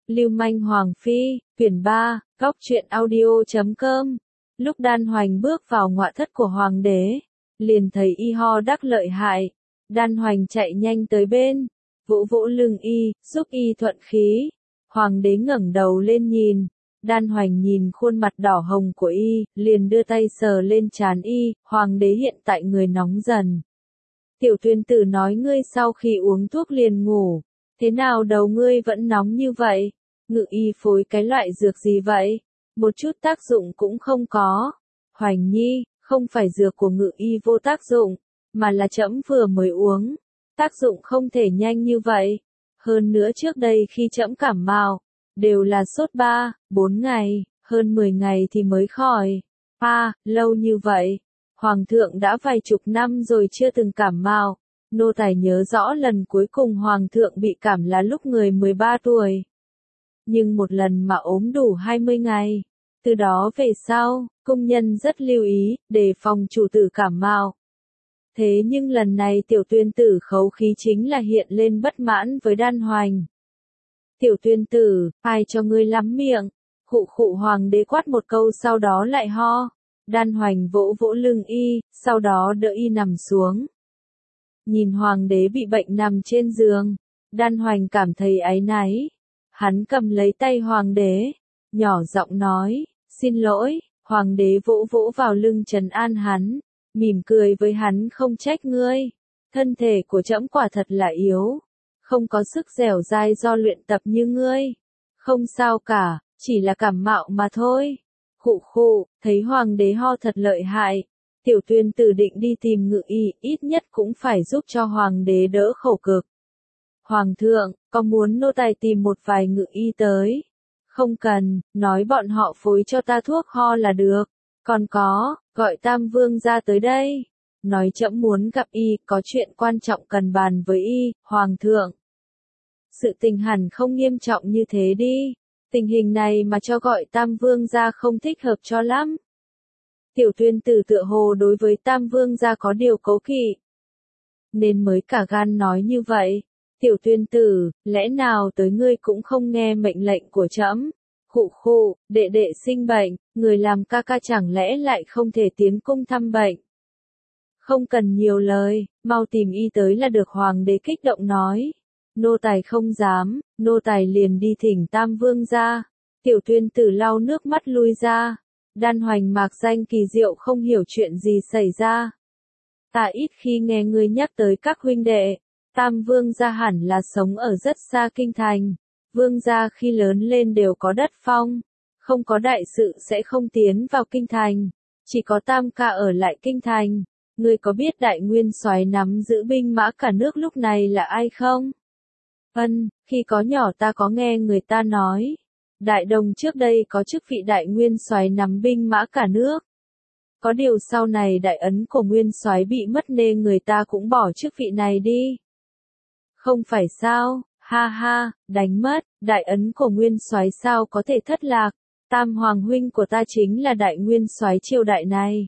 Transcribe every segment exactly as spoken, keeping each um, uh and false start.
Lưu manh Hoàng Phi, quyển ba, góc truyện audio chấm com. Lúc Đan Hoành bước vào ngọa thất của Hoàng đế, liền thấy y ho đắc lợi hại. Đan Hoành chạy nhanh tới bên, vỗ vỗ lưng y, giúp y thuận khí. Hoàng đế ngẩng đầu lên nhìn, Đan Hoành nhìn khuôn mặt đỏ hồng của y, liền đưa tay sờ lên trán y. Hoàng đế hiện tại người nóng dần. Tiểu Tuyên Tử nói ngươi sau khi uống thuốc liền ngủ, thế nào đầu ngươi vẫn nóng như vậy? Ngự y phối cái loại dược gì vậy? Một chút tác dụng cũng không có. Hoành nhi, không phải dược của ngự y vô tác dụng, mà là trẫm vừa mới uống. Tác dụng không thể nhanh như vậy. Hơn nữa trước đây khi trẫm cảm mạo, đều là sốt ba, bốn ngày, hơn mười ngày thì mới khỏi. À, lâu như vậy. Hoàng thượng đã vài chục năm rồi chưa từng cảm mạo. Nô tài nhớ rõ lần cuối cùng Hoàng thượng bị cảm là lúc người mười ba tuổi. Nhưng một lần mà ốm đủ hai mươi ngày. Từ đó về sau, cung nhân rất lưu ý, đề phòng chủ tử cảm mạo. Thế nhưng lần này Tiểu Tuyên Tử khấu khí chính là hiện lên bất mãn với Đan Hoành. Tiểu Tuyên Tử, ai cho ngươi lắm miệng? Khụ khụ Hoàng đế quát một câu sau đó lại ho. Đan Hoành vỗ vỗ lưng y, sau đó đỡ y nằm xuống. Nhìn Hoàng đế bị bệnh nằm trên giường, Đan Hoành cảm thấy áy náy. Hắn cầm lấy tay Hoàng đế, nhỏ giọng nói, xin lỗi. Hoàng đế vỗ vỗ vào lưng trấn an hắn, mỉm cười với hắn, không trách ngươi. Thân thể của trẫm quả thật là yếu, không có sức dẻo dai do luyện tập như ngươi. Không sao cả, chỉ là cảm mạo mà thôi. Khụ khụ, thấy Hoàng đế ho thật lợi hại. Tiểu Tuyên Tử định đi tìm ngự y, ít nhất cũng phải giúp cho Hoàng đế đỡ khổ cực. Hoàng thượng, có muốn nô tài tìm một vài ngự y tới? Không cần, nói bọn họ phối cho ta thuốc ho là được. Còn có, gọi Tam Vương ra tới đây. Nói trẫm muốn gặp y, có chuyện quan trọng cần bàn với y. Hoàng thượng, sự tình hẳn không nghiêm trọng như thế đi. Tình hình này mà cho gọi Tam Vương ra không thích hợp cho lắm. Tiểu Tuyên Tử tựa hồ đối với Tam Vương gia có điều cố kỵ, nên mới cả gan nói như vậy. Tiểu Tuyên Tử, lẽ nào tới ngươi cũng không nghe mệnh lệnh của trẫm? Khụ khụ, đệ đệ sinh bệnh, người làm ca ca chẳng lẽ lại không thể tiến cung thăm bệnh? Không cần nhiều lời, mau tìm y tới là được. Hoàng đế kích động nói. Nô tài không dám, nô tài liền đi thỉnh Tam Vương gia. Tiểu Tuyên Tử lau nước mắt lui ra. Đan Hoành mạc danh kỳ diệu không hiểu chuyện gì xảy ra. Ta ít khi nghe ngươi nhắc tới các huynh đệ. Tam Vương gia hẳn là sống ở rất xa kinh thành. Vương gia khi lớn lên đều có đất phong, không có đại sự sẽ không tiến vào kinh thành. Chỉ có Tam ca ở lại kinh thành. Ngươi có biết Đại Nguyên Soái nắm giữ binh mã cả nước lúc này là ai không? Ân, khi có nhỏ ta có nghe người ta nói. Đại Đồng trước đây có chức vị Đại Nguyên Soái nắm binh mã cả nước. Có điều sau này đại ấn của Nguyên Soái bị mất nên người ta cũng bỏ chức vị này đi. Không phải sao? Ha ha, đánh mất, đại ấn của Nguyên Soái sao có thể thất lạc? Tam hoàng huynh của ta chính là Đại Nguyên Soái triều đại này.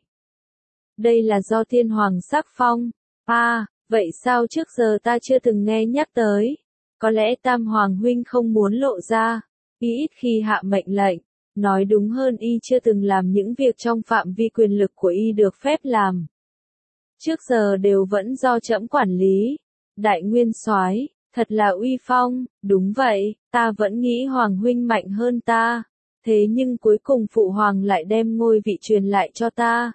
Đây là do Thiên Hoàng sắc phong. À, vậy sao trước giờ ta chưa từng nghe nhắc tới? Có lẽ Tam hoàng huynh không muốn lộ ra. Y ít khi hạ mệnh lệnh, nói đúng hơn y chưa từng làm những việc trong phạm vi quyền lực của y được phép làm. Trước giờ đều vẫn do trẫm quản lý. Đại Nguyên Soái, thật là uy phong. Đúng vậy, ta vẫn nghĩ Hoàng huynh mạnh hơn ta. Thế nhưng cuối cùng Phụ Hoàng lại đem ngôi vị truyền lại cho ta.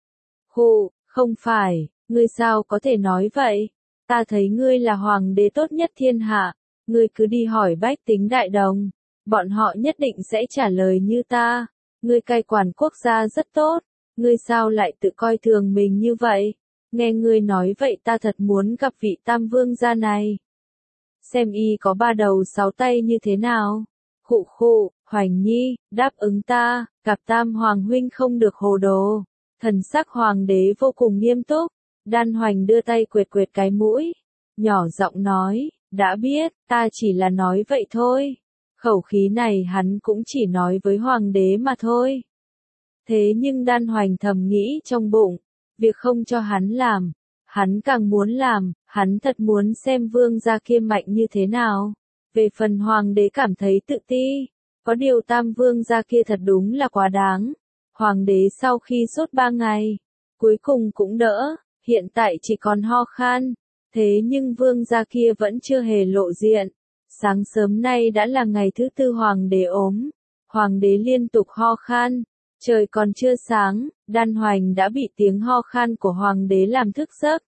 Khụ, không phải, ngươi sao có thể nói vậy? Ta thấy ngươi là Hoàng đế tốt nhất thiên hạ. Ngươi cứ đi hỏi bách tính Đại Đồng. Bọn họ nhất định sẽ trả lời như ta. Ngươi cai quản quốc gia rất tốt. Ngươi sao lại tự coi thường mình như vậy? Nghe ngươi nói vậy ta thật muốn gặp vị Tam Vương gia này. Xem y có ba đầu sáu tay như thế nào. Khụ khụ, Hoành nhi, đáp ứng ta, gặp Tam Hoàng huynh không được hồ đồ. Thần sắc Hoàng đế vô cùng nghiêm túc. Đan Hoành đưa tay quệt quệt cái mũi, nhỏ giọng nói, đã biết, ta chỉ là nói vậy thôi. Khẩu khí này hắn cũng chỉ nói với Hoàng đế mà thôi. Thế nhưng Đan Hoành thầm nghĩ trong bụng, việc không cho hắn làm, hắn càng muốn làm. Hắn thật muốn xem Vương gia kia mạnh như thế nào. Về phần hoàng đế cảm thấy tự ti, có điều tam vương gia kia thật đúng là quá đáng. Hoàng đế sau khi sốt ba ngày, cuối cùng cũng đỡ, hiện tại chỉ còn ho khan, thế nhưng vương gia kia vẫn chưa hề lộ diện. Sáng sớm nay đã là ngày thứ tư hoàng đế ốm, hoàng đế liên tục ho khan, trời còn chưa sáng, Đan Hoành đã bị tiếng ho khan của hoàng đế làm thức giấc.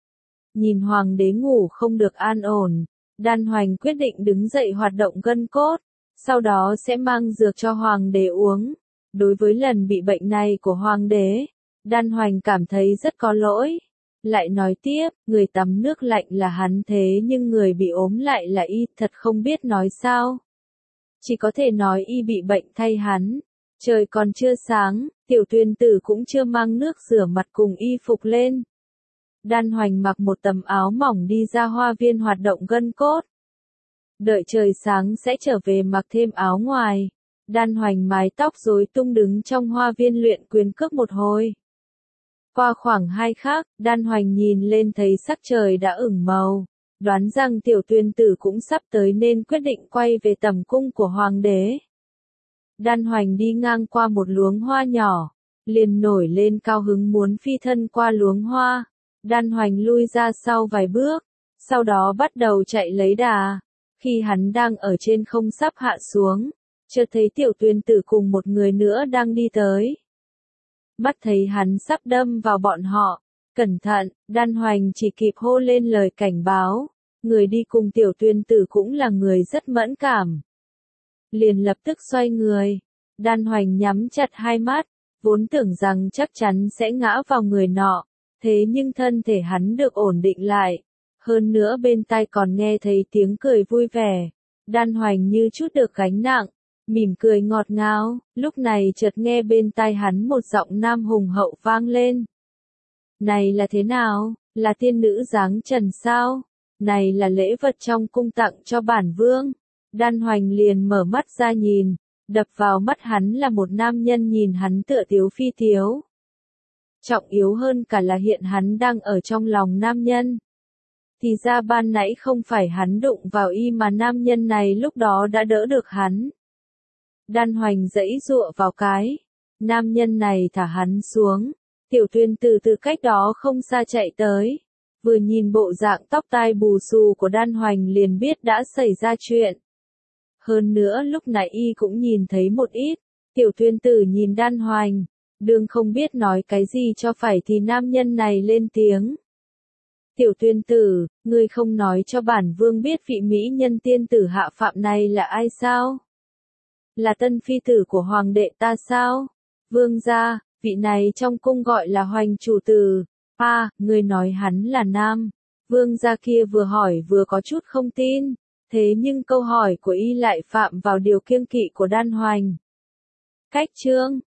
Nhìn hoàng đế ngủ không được an ổn, Đan Hoành quyết định đứng dậy hoạt động gân cốt, sau đó sẽ mang dược cho hoàng đế uống. Đối với lần bị bệnh này của hoàng đế, Đan Hoành cảm thấy rất có lỗi. Lại nói tiếp, người tắm nước lạnh là hắn thế nhưng người bị ốm lại là y, thật không biết nói sao. Chỉ có thể nói y bị bệnh thay hắn. Trời còn chưa sáng, Tiểu Tuyên Tử cũng chưa mang nước rửa mặt cùng y phục lên. Đan Hoành mặc một tấm áo mỏng đi ra hoa viên hoạt động gân cốt. Đợi trời sáng sẽ trở về mặc thêm áo ngoài. Đan Hoành mái tóc rối tung đứng trong hoa viên luyện quyền cước một hồi. Qua khoảng hai khắc, Đan Hoành nhìn lên thấy sắc trời đã ửng màu, đoán rằng Tiểu Tuyên Tử cũng sắp tới nên quyết định quay về tầm cung của hoàng đế. Đan Hoành đi ngang qua một luống hoa nhỏ, liền nổi lên cao hứng muốn phi thân qua luống hoa. Đan Hoành lui ra sau vài bước, sau đó bắt đầu chạy lấy đà. Khi hắn đang ở trên không sắp hạ xuống, chợt thấy Tiểu Tuyên Tử cùng một người nữa đang đi tới. Mắt thấy hắn sắp đâm vào bọn họ, cẩn thận, Đan Hoành chỉ kịp hô lên lời cảnh báo. Người đi cùng Tiểu Tuyên Tử cũng là người rất mẫn cảm. Liền lập tức xoay người, Đan Hoành nhắm chặt hai mắt, vốn tưởng rằng chắc chắn sẽ ngã vào người nọ, thế nhưng thân thể hắn được ổn định lại. Hơn nữa bên tai còn nghe thấy tiếng cười vui vẻ. Đan Hoành như chút được gánh nặng, mỉm cười ngọt ngào, lúc này chợt nghe bên tai hắn một giọng nam hùng hậu vang lên. Này là thế nào, là tiên nữ dáng trần sao? Này là lễ vật trong cung tặng cho bản vương. Đan Hoành liền mở mắt ra nhìn, đập vào mắt hắn là một nam nhân nhìn hắn tựa tiếu phi tiếu. Trọng yếu hơn cả là hiện hắn đang ở trong lòng nam nhân. Thì ra ban nãy không phải hắn đụng vào y mà nam nhân này lúc đó đã đỡ được hắn. Đan Hoành giãy giụa vào cái, nam nhân này thả hắn xuống. Tiểu Tuyên Tử từ cách đó không xa chạy tới, vừa nhìn bộ dạng tóc tai bù xù của Đan Hoành liền biết đã xảy ra chuyện. Hơn nữa lúc nãy y cũng nhìn thấy một ít. Tiểu Tuyên Tử nhìn Đan Hoành, đương không biết nói cái gì cho phải thì nam nhân này lên tiếng. Tiểu Tuyên Tử, ngươi không nói cho bản vương biết vị mỹ nhân tiên tử hạ phạm này là ai sao? Là tân phi tử của hoàng đệ ta sao? Vương gia, vị này trong cung gọi là Hoành chủ tử. À, ngươi nói hắn là nam. Vương gia kia vừa hỏi vừa có chút không tin. Thế nhưng câu hỏi của y lại phạm vào điều kiêng kỵ của Đan Hoành. Cách chương